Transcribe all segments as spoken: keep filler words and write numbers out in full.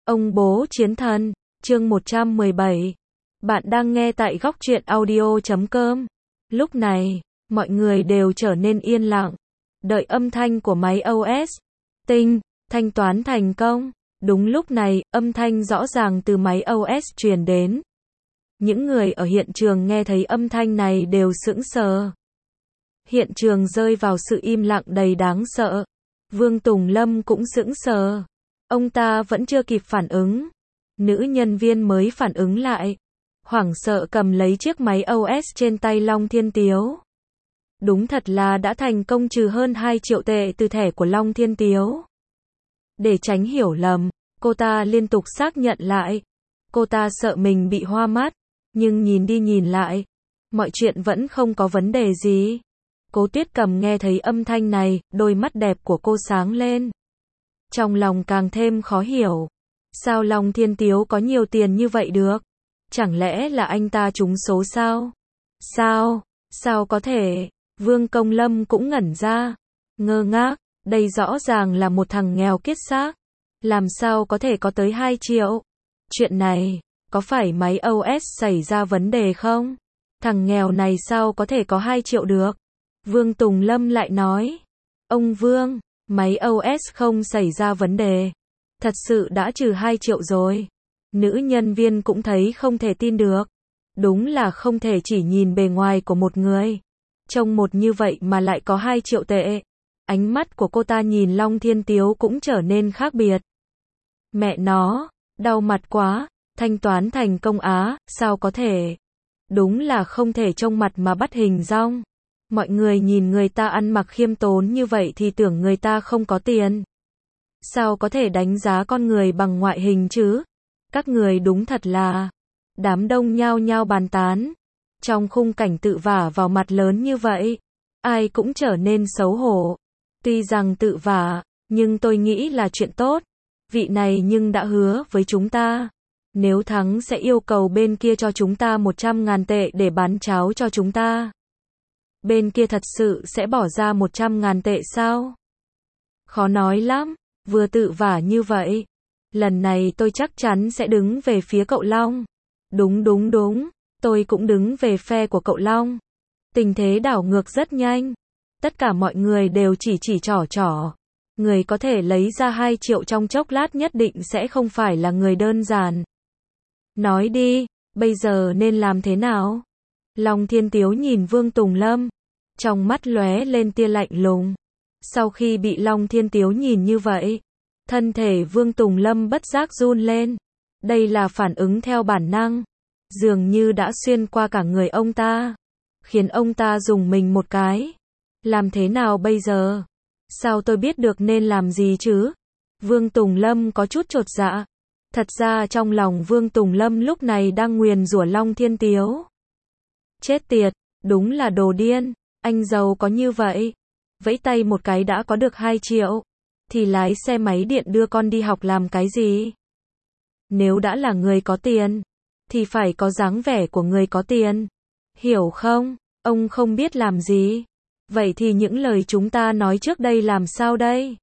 Ông bố chiến thần, chương một trăm mười bảy. Bạn đang nghe tại góc truyện audio chấm com. Lúc này, mọi người đều trở nên yên lặng, đợi âm thanh của máy ô ét. Tinh, thanh toán thành công. Đúng lúc này, âm thanh rõ ràng từ máy ô ét truyền đến. Những người ở hiện trường nghe thấy âm thanh này đều sững sờ. Hiện trường rơi vào sự im lặng đầy đáng sợ. Vương Tùng Lâm cũng sững sờ. Ông ta vẫn chưa kịp phản ứng. Nữ nhân viên mới phản ứng lại. Hoảng sợ cầm lấy chiếc máy ô ét trên tay Long Thiên Tiếu. Đúng thật là đã thành công trừ hơn hai triệu tệ từ thẻ của Long Thiên Tiếu. Để tránh hiểu lầm, cô ta liên tục xác nhận lại. Cô ta sợ mình bị hoa mắt, nhưng nhìn đi nhìn lại, mọi chuyện vẫn không có vấn đề gì. Cố Tuyết Cầm nghe thấy âm thanh này, đôi mắt đẹp của cô sáng lên. Trong lòng càng thêm khó hiểu. Sao Long Thiên Tiếu có nhiều tiền như vậy được? Chẳng lẽ là anh ta trúng số sao? Sao? Sao có thể? Vương Công Lâm cũng ngẩn ra. Ngơ ngác, đây rõ ràng là một thằng nghèo kiết xác. Làm sao có thể có tới hai triệu? Chuyện này, có phải máy ô ét xảy ra vấn đề không? Thằng nghèo này sao có thể có hai triệu được? Vương Tùng Lâm lại nói. Ông Vương, máy ô ét không xảy ra vấn đề. Thật sự đã trừ hai triệu rồi. Nữ nhân viên cũng thấy không thể tin được. Đúng là không thể chỉ nhìn bề ngoài của một người. Trông một như vậy mà lại có hai triệu tệ. Ánh mắt của cô ta nhìn Long Thiên Tiếu cũng trở nên khác biệt. Mẹ nó, đau mặt quá, thanh toán thành công á, sao có thể? Đúng là không thể trông mặt mà bắt hình dong. Mọi người nhìn người ta ăn mặc khiêm tốn như vậy thì tưởng người ta không có tiền. Sao có thể đánh giá con người bằng ngoại hình chứ? Các người đúng thật là... Đám đông nhao nhao bàn tán. Trong khung cảnh tự vả vào mặt lớn như vậy, ai cũng trở nên xấu hổ. Tuy rằng tự vả, nhưng tôi nghĩ là chuyện tốt. Vị này nhưng đã hứa với chúng ta. Nếu thắng sẽ yêu cầu bên kia cho chúng ta một trăm ngàn tệ để bán cháo cho chúng ta. Bên kia thật sự sẽ bỏ ra một trăm ngàn tệ sao? Khó nói lắm, vừa tự vả như vậy. Lần này tôi chắc chắn sẽ đứng về phía cậu Long. Đúng đúng đúng, tôi cũng đứng về phe của cậu Long. Tình thế đảo ngược rất nhanh. Tất cả mọi người đều chỉ chỉ trỏ trỏ. Người có thể lấy ra hai triệu trong chốc lát nhất định sẽ không phải là người đơn giản. Nói đi, bây giờ nên làm thế nào? Long Thiên Tiếu nhìn Vương Tùng Lâm. Trong mắt lóe lên tia lạnh lùng. Sau khi bị Long Thiên Tiếu nhìn như vậy, thân thể Vương Tùng Lâm bất giác run lên. Đây là phản ứng theo bản năng. Dường như đã xuyên qua cả người ông ta. Khiến ông ta dùng mình một cái. Làm thế nào bây giờ? Sao tôi biết được nên làm gì chứ? Vương Tùng Lâm có chút chột dạ. Thật ra trong lòng Vương Tùng Lâm lúc này đang nguyền rủa Long Thiên Tiếu. Chết tiệt, đúng là đồ điên. Anh giàu có như vậy. Vẫy tay một cái đã có được hai triệu. Thì lái xe máy điện đưa con đi học làm cái gì? Nếu đã là người có tiền, thì phải có dáng vẻ của người có tiền. Hiểu không? Ông không biết làm gì. Vậy thì những lời chúng ta nói trước đây làm sao đây?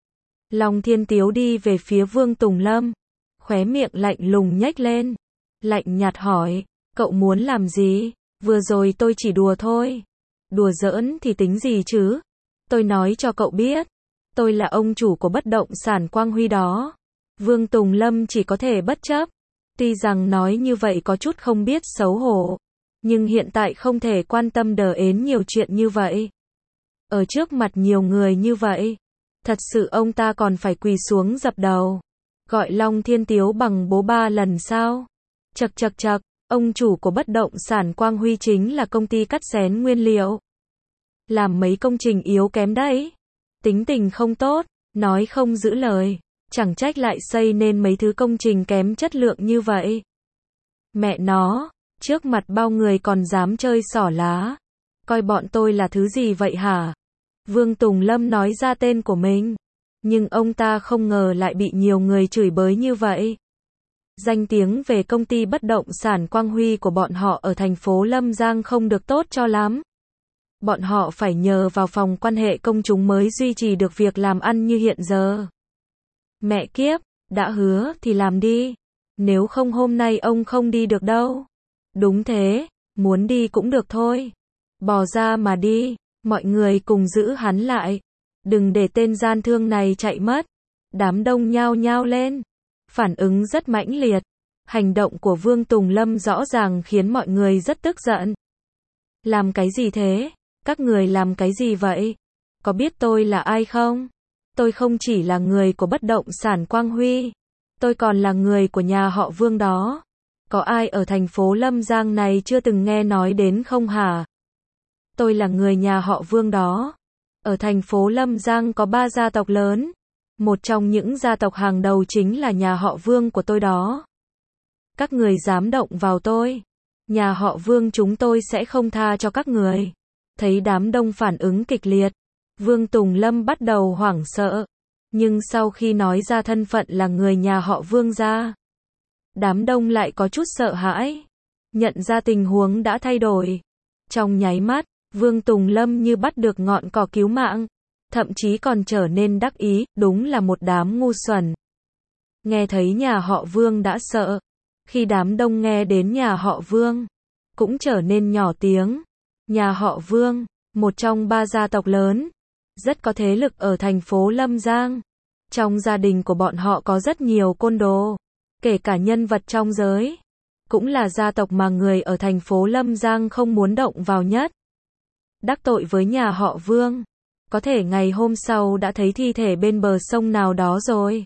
Long Thiên Tiếu đi về phía Vương Tùng Lâm. Khóe miệng lạnh lùng nhếch lên. Lạnh nhạt hỏi, cậu muốn làm gì? Vừa rồi tôi chỉ đùa thôi. Đùa giỡn thì tính gì chứ? Tôi nói cho cậu biết. Tôi là ông chủ của bất động sản Quang Huy đó. Vương Tùng Lâm chỉ có thể bất chấp. Tuy rằng nói như vậy có chút không biết xấu hổ. Nhưng hiện tại không thể quan tâm đờ ến nhiều chuyện như vậy. Ở trước mặt nhiều người như vậy. Thật sự ông ta còn phải quỳ xuống dập đầu. Gọi Long Thiên Tiếu bằng bố ba lần sao? Chậc chậc chậc, ông chủ của bất động sản Quang Huy chính là công ty cắt xén nguyên liệu. Làm mấy công trình yếu kém đấy. Tính tình không tốt, nói không giữ lời. Chẳng trách lại xây nên mấy thứ công trình kém chất lượng như vậy. Mẹ nó, trước mặt bao người còn dám chơi xỏ lá. Coi bọn tôi là thứ gì vậy hả? Vương Tùng Lâm nói ra tên của mình. Nhưng ông ta không ngờ lại bị nhiều người chửi bới như vậy. Danh tiếng về công ty bất động sản Quang Huy của bọn họ ở thành phố Lâm Giang không được tốt cho lắm. Bọn họ phải nhờ vào phòng quan hệ công chúng mới duy trì được việc làm ăn như hiện giờ. Mẹ kiếp, đã hứa thì làm đi. Nếu không hôm nay ông không đi được đâu. Đúng thế, muốn đi cũng được thôi. Bò ra mà đi, mọi người cùng giữ hắn lại. Đừng để tên gian thương này chạy mất. Đám đông nhao nhao lên. Phản ứng rất mãnh liệt. Hành động của Vương Tùng Lâm rõ ràng khiến mọi người rất tức giận. Làm cái gì thế? Các người làm cái gì vậy? Có biết tôi là ai không? Tôi không chỉ là người của bất động sản Quang Huy. Tôi còn là người của nhà họ Vương đó. Có ai ở thành phố Lâm Giang này chưa từng nghe nói đến không hả? Tôi là người nhà họ Vương đó. Ở thành phố Lâm Giang có ba gia tộc lớn. Một trong những gia tộc hàng đầu chính là nhà họ Vương của tôi đó. Các người dám động vào tôi. Nhà họ Vương chúng tôi sẽ không tha cho các người. Thấy đám đông phản ứng kịch liệt. Vương Tùng Lâm bắt đầu hoảng sợ. Nhưng sau khi nói ra thân phận là người nhà họ Vương ra, đám đông lại có chút sợ hãi. Nhận ra tình huống đã thay đổi. Trong nháy mắt, Vương Tùng Lâm như bắt được ngọn cỏ cứu mạng. Thậm chí còn trở nên đắc ý, đúng là một đám ngu xuẩn. Nghe thấy nhà họ Vương đã sợ. Khi đám đông nghe đến nhà họ Vương, cũng trở nên nhỏ tiếng. Nhà họ Vương, một trong ba gia tộc lớn, rất có thế lực ở thành phố Lâm Giang. Trong gia đình của bọn họ có rất nhiều côn đồ, kể cả nhân vật trong giới. Cũng là gia tộc mà người ở thành phố Lâm Giang không muốn động vào nhất. Đắc tội với nhà họ Vương, có thể ngày hôm sau đã thấy thi thể bên bờ sông nào đó rồi.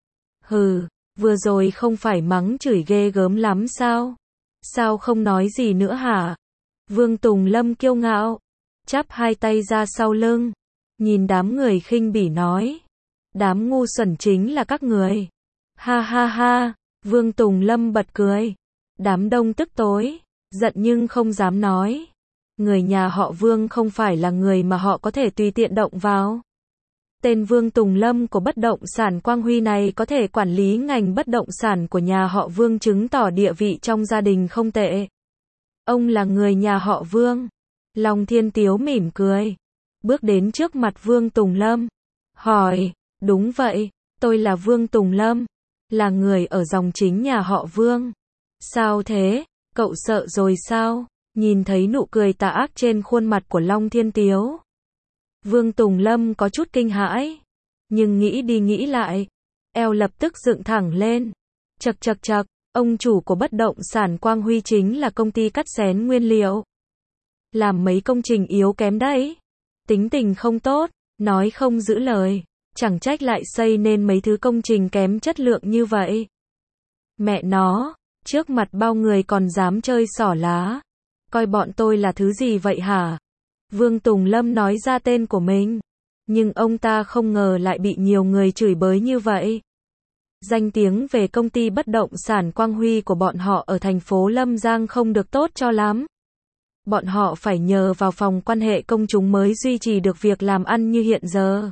Hừ, vừa rồi không phải mắng chửi ghê gớm lắm sao? Sao không nói gì nữa hả? Vương Tùng Lâm kiêu ngạo, chắp hai tay ra sau lưng, nhìn đám người khinh bỉ nói. Đám ngu xuẩn chính là các người. Ha ha ha, Vương Tùng Lâm bật cười. Đám đông tức tối, giận nhưng không dám nói. Người nhà họ Vương không phải là người mà họ có thể tùy tiện động vào. Tên Vương Tùng Lâm của bất động sản Quang Huy này có thể quản lý ngành bất động sản của nhà họ Vương, chứng tỏ địa vị trong gia đình không tệ. Ông là người nhà họ Vương. Long Thiên Tiếu mỉm cười, bước đến trước mặt Vương Tùng Lâm, hỏi, đúng vậy, tôi là Vương Tùng Lâm, là người ở dòng chính nhà họ Vương. Sao thế, cậu sợ rồi sao? Nhìn thấy nụ cười tà ác trên khuôn mặt của Long Thiên Tiếu, Vương Tùng Lâm có chút kinh hãi, nhưng nghĩ đi nghĩ lại, eo lập tức dựng thẳng lên. Chậc chậc chậc, ông chủ của bất động sản Quang Huy chính là công ty cắt xén nguyên liệu. Làm mấy công trình yếu kém đấy. Tính tình không tốt, nói không giữ lời, chẳng trách lại xây nên mấy thứ công trình kém chất lượng như vậy. Mẹ nó, trước mặt bao người còn dám chơi xỏ lá. Coi bọn tôi là thứ gì vậy hả? Vương Tùng Lâm nói ra tên của mình, nhưng ông ta không ngờ lại bị nhiều người chửi bới như vậy. Danh tiếng về công ty bất động sản Quang Huy của bọn họ ở thành phố Lâm Giang không được tốt cho lắm. Bọn họ phải nhờ vào phòng quan hệ công chúng mới duy trì được việc làm ăn như hiện giờ.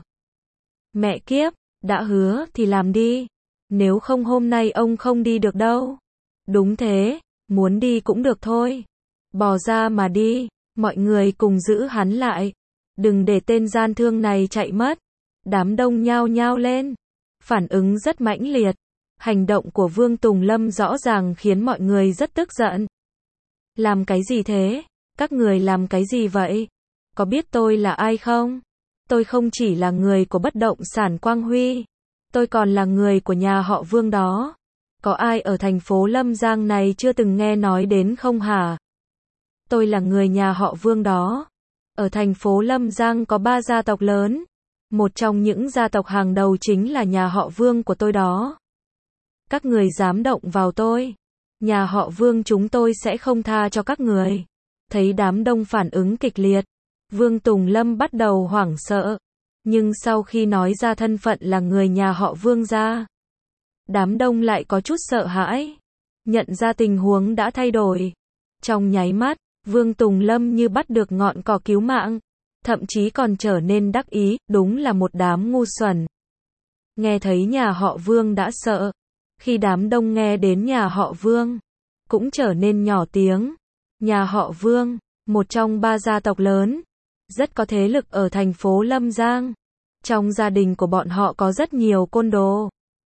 Mẹ kiếp, đã hứa thì làm đi. Nếu không hôm nay ông không đi được đâu. Đúng thế, muốn đi cũng được thôi. Bò ra mà đi, mọi người cùng giữ hắn lại. Đừng để tên gian thương này chạy mất. Đám đông nhao nhao lên. Phản ứng rất mãnh liệt. Hành động của Vương Tùng Lâm rõ ràng khiến mọi người rất tức giận. Làm cái gì thế? Các người làm cái gì vậy? Có biết tôi là ai không? Tôi không chỉ là người của bất động sản Quang Huy. Tôi còn là người của nhà họ Vương đó. Có ai ở thành phố Lâm Giang này chưa từng nghe nói đến không hả? Tôi là người nhà họ Vương đó. Ở thành phố Lâm Giang có ba gia tộc lớn. Một trong những gia tộc hàng đầu chính là nhà họ Vương của tôi đó. Các người dám động vào tôi. Nhà họ Vương chúng tôi sẽ không tha cho các người. Thấy đám đông phản ứng kịch liệt. Vương Tùng Lâm bắt đầu hoảng sợ. Nhưng sau khi nói ra thân phận là người nhà họ Vương ra, đám đông lại có chút sợ hãi. Nhận ra tình huống đã thay đổi. Trong nháy mắt, Vương Tùng Lâm như bắt được ngọn cỏ cứu mạng. Thậm chí còn trở nên đắc ý, đúng là một đám ngu xuẩn. Nghe thấy nhà họ Vương đã sợ. Khi đám đông nghe đến nhà họ Vương, cũng trở nên nhỏ tiếng. Nhà họ Vương, một trong ba gia tộc lớn, rất có thế lực ở thành phố Lâm Giang. Trong gia đình của bọn họ có rất nhiều côn đồ,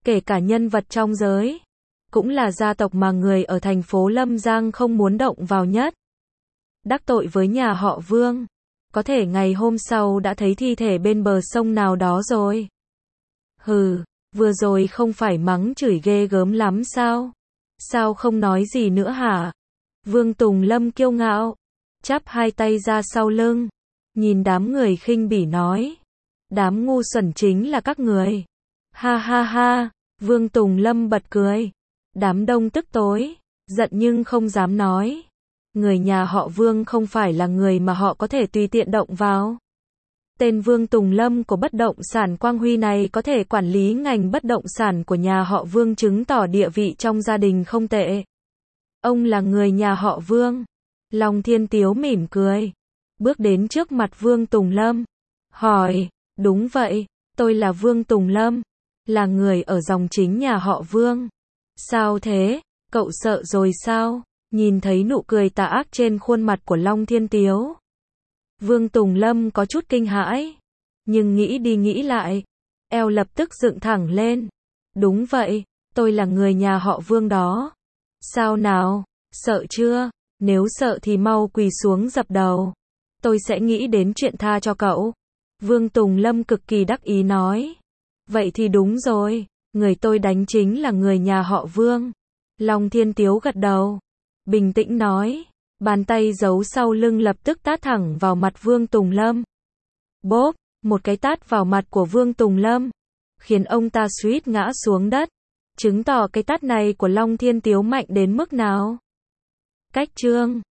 kể cả nhân vật trong giới, cũng là gia tộc mà người ở thành phố Lâm Giang không muốn động vào nhất. Đắc tội với nhà họ Vương, có thể ngày hôm sau đã thấy thi thể bên bờ sông nào đó rồi. Hừ, vừa rồi không phải mắng chửi ghê gớm lắm sao? Sao không nói gì nữa hả? Vương Tùng Lâm kiêu ngạo, chắp hai tay ra sau lưng, nhìn đám người khinh bỉ nói. Đám ngu xuẩn chính là các người. Ha ha ha, Vương Tùng Lâm bật cười. Đám đông tức tối, giận nhưng không dám nói. Người nhà họ Vương không phải là người mà họ có thể tùy tiện động vào. Tên Vương Tùng Lâm của bất động sản Quang Huy này có thể quản lý ngành bất động sản của nhà họ Vương, chứng tỏ địa vị trong gia đình không tệ. Ông là người nhà họ Vương. Long Thiên Tiếu mỉm cười, bước đến trước mặt Vương Tùng Lâm, hỏi, đúng vậy, tôi là Vương Tùng Lâm, là người ở dòng chính nhà họ Vương. Sao thế, cậu sợ rồi sao? Nhìn thấy nụ cười tà ác trên khuôn mặt của Long Thiên Tiếu, Vương Tùng Lâm có chút kinh hãi, nhưng nghĩ đi nghĩ lại, eo lập tức dựng thẳng lên. Đúng vậy, tôi là người nhà họ Vương đó. Sao nào, sợ chưa? Nếu sợ thì mau quỳ xuống dập đầu. Tôi sẽ nghĩ đến chuyện tha cho cậu. Vương Tùng Lâm cực kỳ đắc ý nói. Vậy thì đúng rồi, người tôi đánh chính là người nhà họ Vương. Long Thiên Tiếu gật đầu, bình tĩnh nói. Bàn tay giấu sau lưng lập tức tát thẳng vào mặt Vương Tùng Lâm. Bốp, một cái tát vào mặt của Vương Tùng Lâm, khiến ông ta suýt ngã xuống đất, chứng tỏ cái tát này của Long Thiên Tiếu mạnh đến mức nào. Cách chương